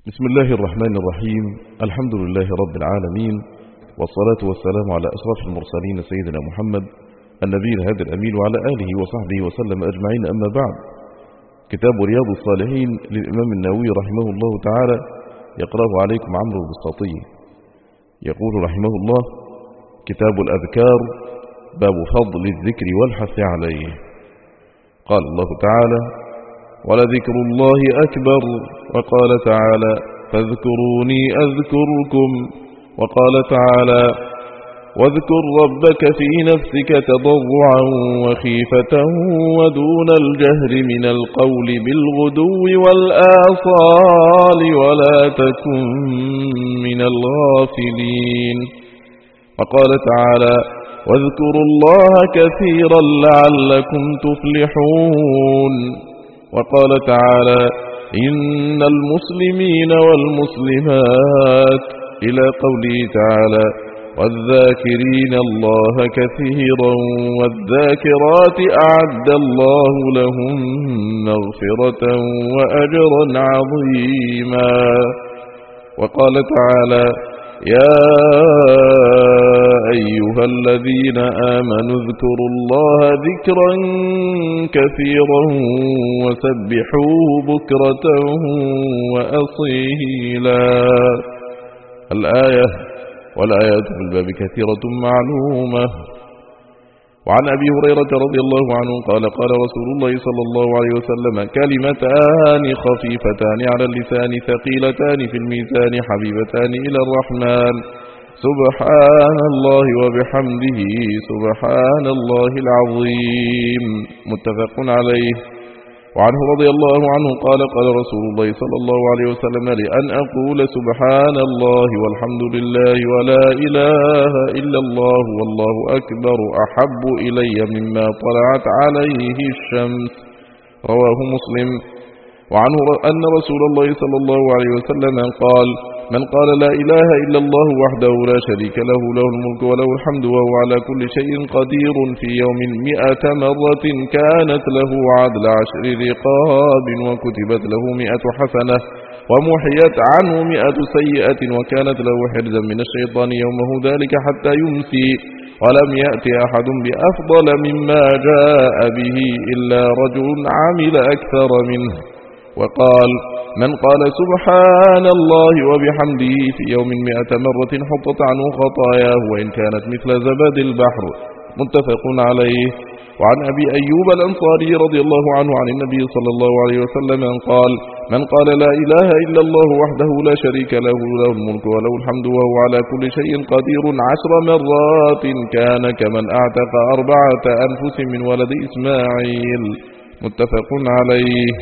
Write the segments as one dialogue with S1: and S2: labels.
S1: بسم الله الرحمن الرحيم. الحمد لله رب العالمين، والصلاة والسلام على أشرف المرسلين سيدنا محمد النبي الهادي الأمين وعلى آله وصحبه وسلم أجمعين. أما بعد، كتاب رياض الصالحين للإمام النووي رحمه الله تعالى يقرأه عليكم عمرو البسطي. يقول رحمه الله: كتاب الأذكار، باب فضل الذكر والحث عليه. قال الله تعالى: ولذكر الله أكبر. وقال تعالى: فاذكروني أذكركم. وقال تعالى: واذكر ربك في نفسك تضرعا وخيفة ودون الجهر من القول بالغدو والآصال ولا تكن من الغافلين. وقال تعالى: واذكروا الله كثيرا لعلكم تفلحون. وقال تعالى: إن المسلمين والمسلمات، إلى قوله تعالى: والذاكرين الله كثيرا والذاكرات أعد الله لهم مغفرة وأجرا عظيما. وقال تعالى: يا أيها الذين آمنوا اذكروا الله ذكرا كثيرا وسبحوه بكرة وأصيلا. الآية. والآيات في الباب كثيرة معلومة. وعن أبي هريرة رضي الله عنه قال: قال رسول الله صلى الله عليه وسلم: كلمتان خفيفتان على اللسان ثقيلتان في الميزان حبيبتان إلى الرحمن، سبحان الله وبحمده سبحان الله العظيم. متفق عليه. وعنه رضي الله عنه قال: قال رسول الله صلى الله عليه وسلم: لأن أقول سبحان الله والحمد لله ولا إله إلا الله والله أكبر أحب إلي مما طلعت عليه الشمس. رواه مسلم. وعنه أن رسول الله صلى الله عليه وسلم قال: من قال لا إله إلا الله وحده لا شريك له، له الملك وله الحمد وهو على كل شيء قدير، في يوم 100 مرة كانت له عدل 10 رقاب، وكتبت له 100 حسنة، ومحيت عنه 100 سيئة، وكانت له حرزا من الشيطان يومه ذلك حتى يمسي، ولم يأتي أحد بأفضل مما جاء به إلا رجل عمل أكثر منه. وقال: من قال سبحان الله وبحمده في يوم 100 مرة حطت عنه خطاياه وإن كانت مثل زبد البحر. متفق عليه. وعن أبي أيوب الأنصاري رضي الله عنه عن النبي صلى الله عليه وسلم قال: من قال لا إله إلا الله وحده لا شريك له، له الملك وله الحمد وهو على كل شيء قدير 10 مرات كان كمن أعتق 4 أنفس من ولد إسماعيل. متفق عليه.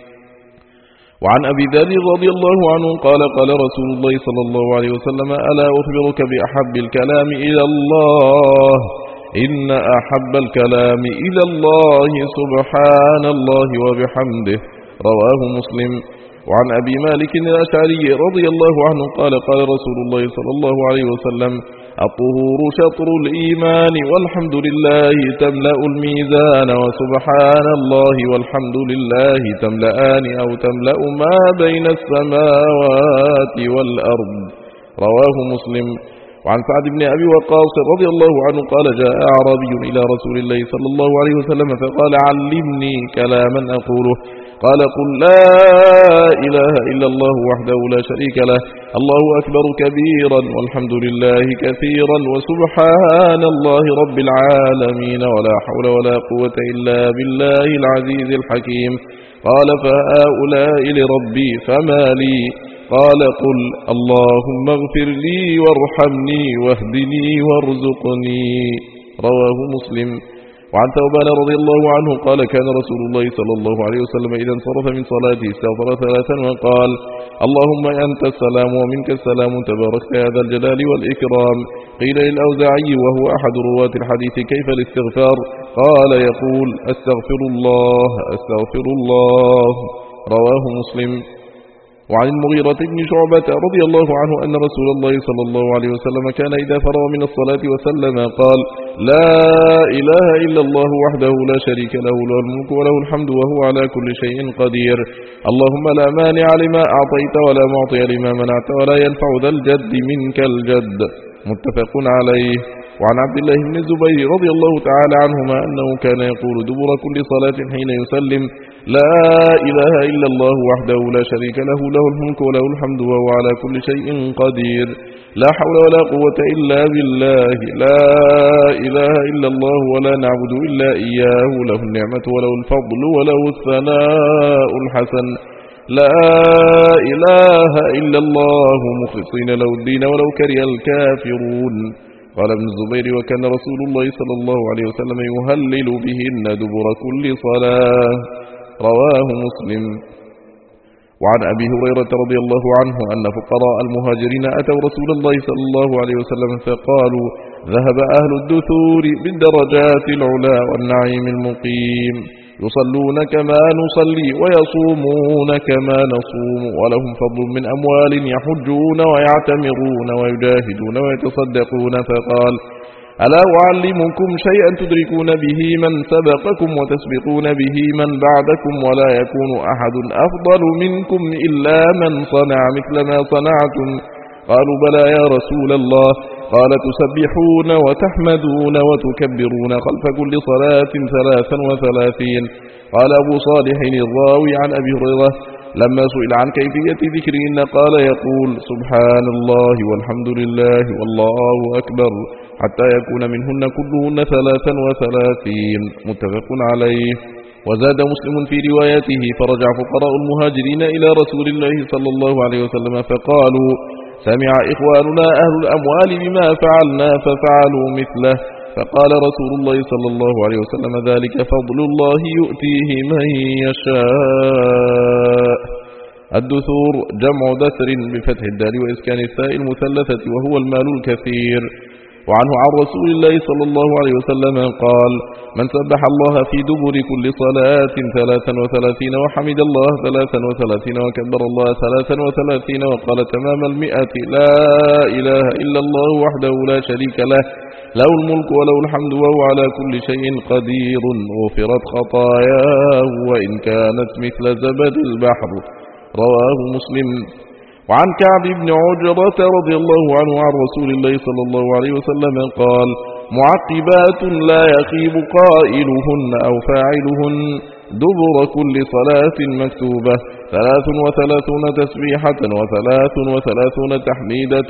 S1: وعن أبي ذر رضي الله عنه قال: قال رسول الله صلى الله عليه وسلم: ألا أخبرك بأحب الكلام إلى الله؟ إن أحب الكلام إلى الله سبحان الله وبحمده. رواه مسلم. وعن أبي مالك الأشعري رضي الله عنه قال: قال رسول الله صلى الله عليه وسلم: الطهور شطر الإيمان، والحمد لله تملأ الميزان، وسبحان الله والحمد لله تملأان أو تملأ ما بين السماوات والأرض. رواه مسلم. وعن سعد بن أبي وقاص رضي الله عنه قال: جاء أعرابي إلى رسول الله صلى الله عليه وسلم فقال: علمني كلاما أقوله. قال: قل لا إله إلا الله وحده لا شريك له، الله أكبر كبيرا، والحمد لله كثيرا، وسبحان الله رب العالمين، ولا حول ولا قوة إلا بالله العزيز الحكيم. قال: فهؤلاء لربي فما لي؟ قال: قل اللهم اغفر لي وارحمني واهدني وارزقني. رواه مسلم. وعن ثوبان رضي الله عنه قال: كان رسول الله صلى الله عليه وسلم إذا انصرف من صلاته استغفر 3 وقال: اللهم أنت السلام ومنك السلام تبارك يا ذا الجلال والإكرام. قيل للأوزاعي وهو أحد رواة الحديث: كيف الاستغفار؟ قال: يقول: أستغفر الله أستغفر الله. رواه مسلم. وعن المغيرة بن شعبة رضي الله عنه أن رسول الله صلى الله عليه وسلم كان إذا فرغ من الصلاة وسلم قال: لا إله إلا الله وحده لا شريك له، له الملك وله الحمد وهو على كل شيء قدير. اللهم لا مانع لما أعطيت ولا معطي لما منعت ولا ينفع ذا الجد منك الجد. متفق عليه. وعن عبد الله بن الزبير رضي الله تعالى عنهما أنه كان يقول دبر كل صلاة حين يسلم: لا إله إلا الله وحده لا شريك له، له الملك وله الحمد وهو على كل شيء قدير. لا حول ولا قوة إلا بالله، لا إله إلا الله ولا نعبد إلا إياه، له النعمة وله الفضل وله الثناء الحسن. لا إله إلا الله مخلصين له الدين ولو كره الكافرون. قال ابن الزبير: وكان رسول الله صلى الله عليه وسلم يهلل بهن دبر كل صلاة. رواه مسلم. وعن أبي هريرة رضي الله عنه أن فقراء المهاجرين أتوا رسول الله صلى الله عليه وسلم فقالوا: ذهب أهل الدثور بالدرجات العلا والنعيم المقيم، يصلون كما نصلي ويصومون كما نصوم، ولهم فضل من أموال يحجون ويعتمرون ويجاهدون ويتصدقون. فقال: ألا أعلمكم شيئا تدركون به من سبقكم وتسبقون به من بعدكم، ولا يكون أحد أفضل منكم إلا من صنع مثل ما صنعتم؟ قالوا: بلى يا رسول الله. قال: تسبحون وتحمدون وتكبرون خلف كل صلاة 33. قال أبو صالح الراوي عن أبي هريرة: لما سئل عن كيفية ذكرهن قال: يقول: سبحان الله والحمد لله والله أكبر، حتى يكون منهن كلهن 33. متفق عليه. وزاد مسلم في روايته: فرجع فقراء المهاجرين إلى رسول الله صلى الله عليه وسلم فقالوا: سمع إخواننا أهل الأموال بما فعلنا ففعلوا مثله. فقال رسول الله صلى الله عليه وسلم: ذلك فضل الله يؤتيه من يشاء. الدثور جمع دثر بفتح الدال وإسكان الثاء المثلثة، وهو المال الكثير. وعنه عن رسول الله صلى الله عليه وسلم قال: من سبح الله في دبر كل صلاة 33 وحمد الله 33 وكبر الله 33 وقال تمام 100: لا إله إلا الله وحده لا شريك له، له الملك وله الحمد وهو على كل شيء قدير، غفرت خطاياه وإن كانت مثل زبد البحر. رواه مسلم. وعن كعب بن عجرة رضي الله عنه عن رسول الله صلى الله عليه وسلم قال: معقبات لا يخيب قائلهن أو فاعلهن دبر كل صلاة مكتوبة 33 تسبيحة 33 تحميدة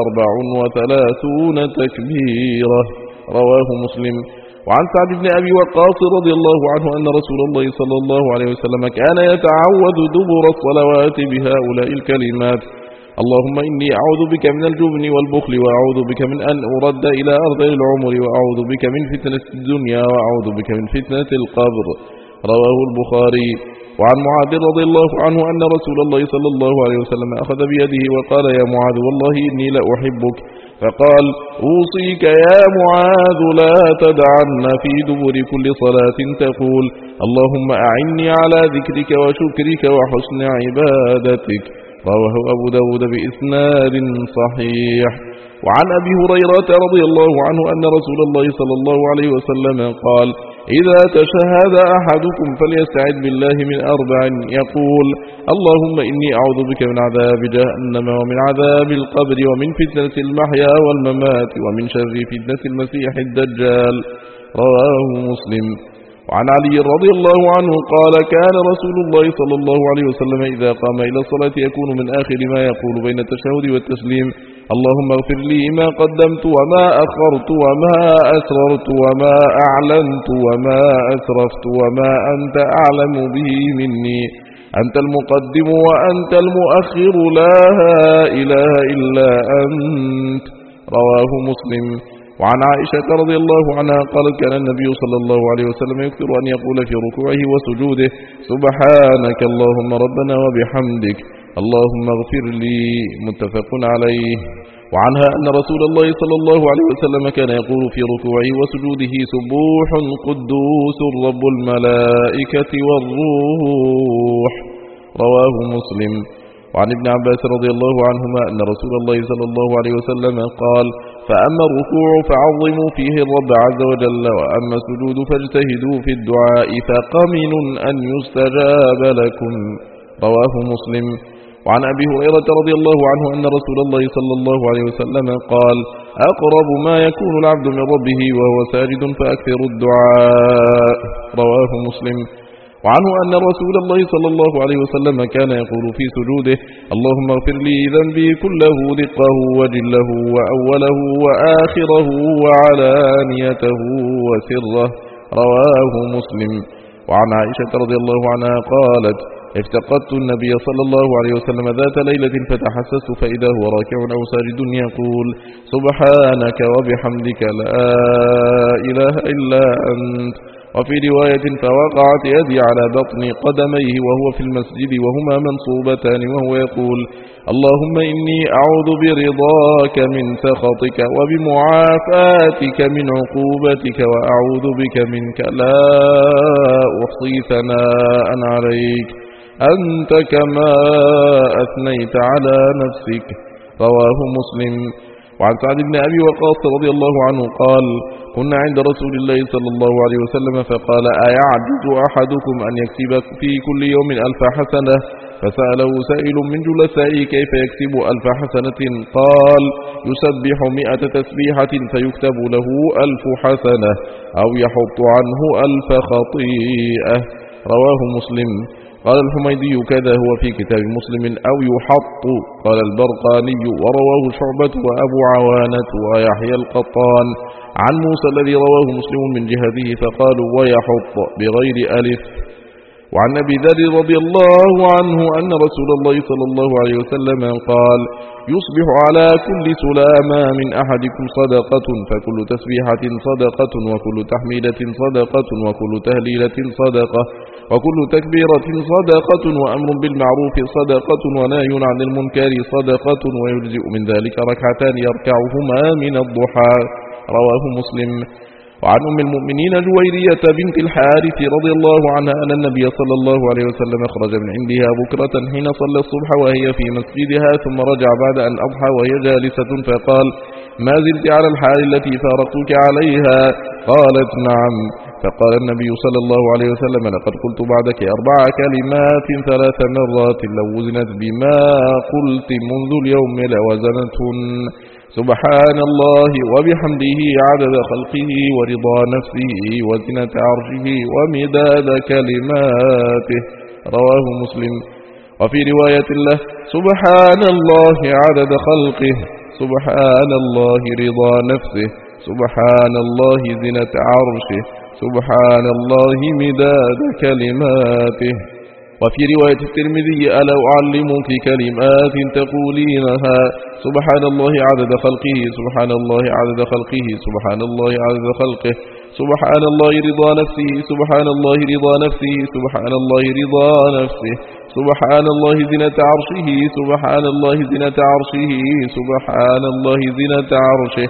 S1: 34 تكبيرة. رواه مسلم. وعن سعد بن أبي وقاص رضي الله عنه أن رسول الله صلى الله عليه وسلم كان يتعوذ دبر الصلوات بهؤلاء الكلمات: اللهم إني أعوذ بك من الجبن والبخل، وأعوذ بك من أن أرد إلى أرض العمر، وأعوذ بك من فتنة الدنيا، وأعوذ بك من فتنة القبر. رواه البخاري. وعن معاذ رضي الله عنه أن رسول الله صلى الله عليه وسلم أخذ بيده وقال: يا معاذ والله إني لأحبك. فقال: أوصيك يا معاذ لا تدعن في دبر كل صلاة تقول: اللهم أعني على ذكرك وشكرك وحسن عبادتك. رواه أبو داود بإسناد صحيح. وعن أبي هريرة رضي الله عنه أن رسول الله صلى الله عليه وسلم قال: إذا تشهد أحدكم فليستعذ بالله من 4 يقول: اللهم إني أعوذ بك من عذاب جهنم ومن عذاب القبر ومن فتنة المحيا والممات ومن شر فتنة المسيح الدجال. رواه مسلم. وعن علي رضي الله عنه قال: كان رسول الله صلى الله عليه وسلم إذا قام إلى الصلاة يكون من آخر ما يقول بين التشهد والتسليم: اللهم اغفر لي ما قدمت وما أخرت وما أسررت وما أعلنت وما أسرفت وما أنت أعلم به مني، أنت المقدم وأنت المؤخر، لا إله إلا أنت. رواه مسلم. وعن عائشة رضي الله عنها قالت: كان النبي صلى الله عليه وسلم يكثر أن يقول في ركوعه وسجوده: سبحانك اللهم ربنا وبحمدك، اللهم اغفر لي. متفق عليه. وعنها أن رسول الله صلى الله عليه وسلم كان يقول في ركوعه وسجوده: سبوح قدوس رب الملائكة والروح. رواه مسلم. وعن ابن عباس رضي الله عنهما أن رسول الله صلى الله عليه وسلم قال: فأما الركوع فعظموا فيه الرب عز وجل، وأما السجود فاجتهدوا في الدعاء فقمن أن يستجاب لكم. رواه مسلم. وعن أبي هريرة رضي الله عنه أن رسول الله صلى الله عليه وسلم قال: أقرب ما يكون العبد من ربه وهو ساجد فأكثر الدعاء. رواه مسلم. وعنه أن رسول الله صلى الله عليه وسلم كان يقول في سجوده: اللهم اغفر لي ذنبي كله دقه وجله وأوله وآخره وعلانيته وسره. رواه مسلم. وعن عائشة رضي الله عنها قالت: افتقدت النبي صلى الله عليه وسلم ذات ليلة فتحسست فإذا هو راكع أو ساجد يقول: سبحانك وبحمدك لا إله إلا أنت. وفي رواية: فوقعت يدي على بطن قدميه وهو في المسجد وهما منصوبتان وهو يقول: اللهم إني أعوذ برضاك من سخطك وبمعافاتك من عقوبتك وأعوذ بك منك لا أحصي ثناء عليك أنت كما أثنيت على نفسك. رواه مسلم. وعن سعد بن أبي وقاص رضي الله عنه قال: كنا عند رسول الله صلى الله عليه وسلم فقال: أيعجز أحدكم أن يكسب في كل يوم 1000 حسنة؟ فسأله سائل من جلسائه: كيف يكسب 1000 حسنة؟ قال: يسبح 100 تسبيحة فيكتب له 1000 حسنة، أو يحط عنه 1000 خطيئة. رواه مسلم. قال الحميدي: كذا هو في كتاب مسلم أو يحط. قال البرقاني: ورواه شعبة وأبو عوانة ويحيى القطان عن موسى الذي رواه مسلم من جهته فقالوا: ويحط بغير ألف. وعن أبي ذر رضي الله عنه أن رسول الله صلى الله عليه وسلم قال: يصبح على كل سلامة من أحدكم صدقة، فكل تسبيحة صدقة، وكل تحميدة صدقة، وكل تهليلة صدقة، وكل تكبيرة صدقة، وأمر بالمعروف صدقة، ونهي عن المنكر صدقة، ويجزئ من ذلك ركعتان يركعهما من الضحى. رواه مسلم. وعن أم المؤمنين جويرية بنت الحارث رضي الله عنها أن النبي صلى الله عليه وسلم خرج من عندها بكرة حين صلى الصبح وهي في مسجدها، ثم رجع بعد أن أضحى وهي جالسة فقال: ما زلت على الحال التي فارقتك عليها؟ قالت: نعم. فقال النبي صلى الله عليه وسلم: لقد قلت بعدك 4 كلمات 3 مرات لو وزنت بما قلت منذ اليوم لوزنتهن: سبحان الله وبحمده عدد خلقه ورضا نفسه وزنة عرشه ومداد كلماته. رواه مسلم. وفي رواية له: سبحان الله عدد خلقه، سبحان الله رضا نفسه، سبحان الله زنة عرشه، سبحان الله مداد كلماته. وفي رواية الترمذي: ألا أعلمك كلمات تقولينها: سبحان الله عدد خلقه، سبحان الله عدد خلقه، سبحان الله عدد خلقه، سبحان الله رضا نفسه، سبحان الله رضا نفسه، سبحان الله رضا نفسه، سبحان الله زنة عرشه، سبحان الله زنة عرشه، سبحان الله زنة عرشه،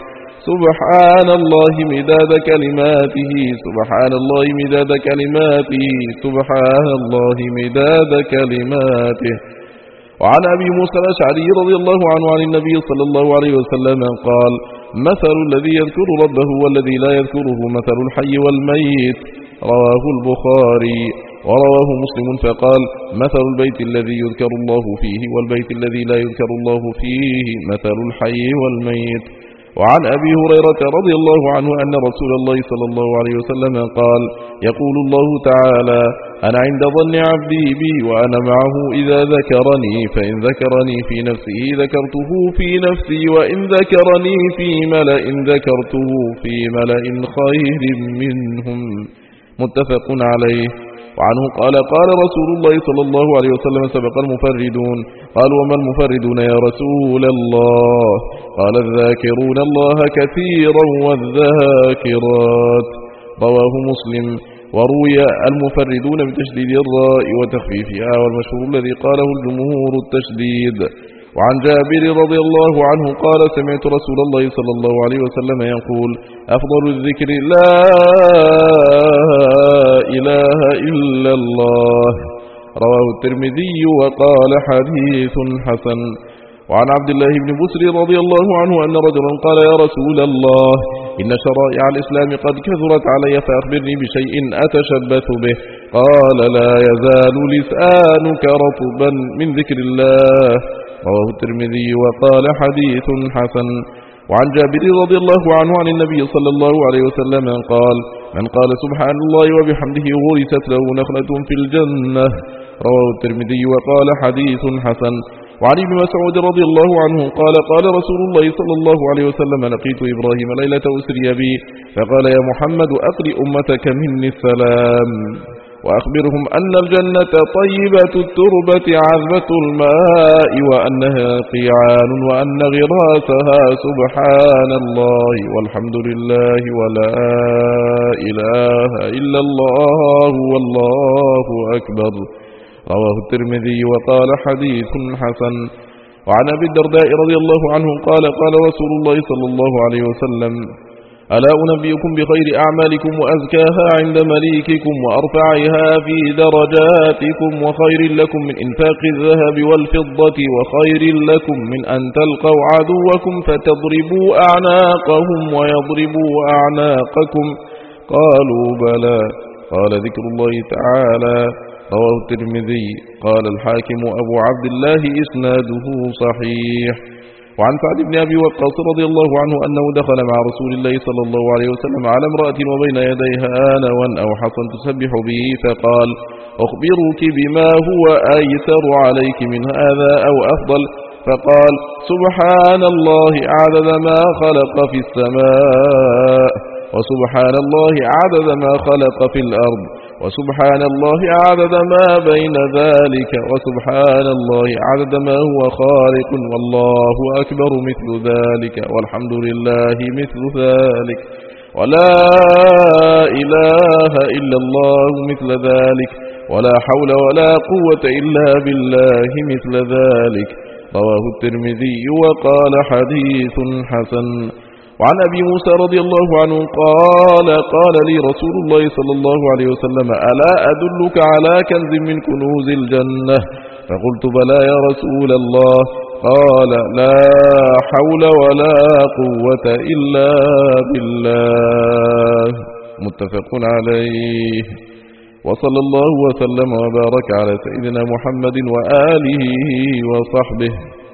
S1: سبحان الله مداد كلماته، سبحان الله مداد كلماته، سبحان الله مداد كلماته. وعن أبي موسى الأشعري رضي الله عنه عن النبي صلى الله عليه وسلم قال: مثل الذي يذكر ربه والذي لا يذكره مثل الحي والميت. رواه البخاري. ورواه مسلم فقال: مثل البيت الذي يذكر الله فيه والبيت الذي لا يذكر الله فيه مثل الحي والميت. وعن أبي هريرة رضي الله عنه أن رسول الله صلى الله عليه وسلم قال: يقول الله تعالى: أنا عند ظن عبدي بي وأنا معه إذا ذكرني، فإن ذكرني في نفسه ذكرته في نفسي، وإن ذكرني في ملأ ذكرته في ملأ خير منهم. متفق عليه. وعنه قال: قال رسول الله صلى الله عليه وسلم: سبق المفردون. قالوا: وما المفردون يا رسول الله؟ قال: الذاكرون الله كثيرا والذاكرات. رواه مسلم. وروي المفردون بتشديد الراء وتخفيفها، والمشهور الذي قاله الجمهور التشديد. وعن جابر رضي الله عنه قال: سمعت رسول الله صلى الله عليه وسلم يقول: أفضل الذكر لا إله إلا الله. رواه الترمذي وقال حديث حسن. وعن عبد الله بن بسر رضي الله عنه أن رجلا قال يا رسول الله إن شرائع الإسلام قد كثرت علي فأخبرني بشيء أتشبث به. قال لا يزال لسانك رطبا من ذكر الله. رواه الترمذي وقال حديث حسن. وعن جابر رضي الله عنه عن النبي صلى الله عليه وسلم قال من قال سبحان الله وبحمده غرست له نخلة في الجنة. رواه الترمذي وقال حديث حسن. وعن ابن مسعود رضي الله عنه قال قال رسول الله صلى الله عليه وسلم لقيت إبراهيم ليلة أسري بي فقال يا محمد أقرئ أمتك مني السلام وأخبرهم أن الجنة طيبة التربة عذبة الماء وأنها قيعان وأن غراسها سبحان الله والحمد لله ولا إله إلا الله والله أكبر. رواه الترمذي وقال حديث حسن. وعن أبي الدرداء رضي الله عنه قال قال رسول الله صلى الله عليه وسلم ألا أنبئكم بخير أعمالكم وأزكاها عند مليككم وأرفعها في درجاتكم وخير لكم من إنفاق الذهب والفضة وخير لكم من أن تلقوا عدوكم فتضربوا أعناقهم ويضربوا أعناقكم. قالوا بلى. قال ذكر الله تعالى. رواه الترمذي. قال الحاكم أبو عبد الله إسناده صحيح. وعن سعد بن أبي وقاص رضي الله عنه أنه دخل مع رسول الله صلى الله عليه وسلم على امرأة وبين يديها آنوا أو حصى تسبح به فقال أخبرك بما هو أيسر عليك من هذا أو أفضل. فقال سبحان الله عدد ما خلق في السماء وسبحان الله عدد ما خلق في الأرض وسبحان الله عدد ما بين ذلك وسبحان الله عدد ما هو خالق والله أكبر مثل ذلك والحمد لله مثل ذلك ولا إله إلا الله مثل ذلك ولا حول ولا قوة إلا بالله مثل ذلك. رواه الترمذي وقال حديث حسن. وعن أبي موسى رضي الله عنه قال قال لي رسول الله صلى الله عليه وسلم ألا أدلك على كنز من كنوز الجنة؟ فقلت بلى يا رسول الله. قال لا حول ولا قوة إلا بالله. متفق عليه. وصلى الله وسلم وبارك على سيدنا محمد وآله وصحبه.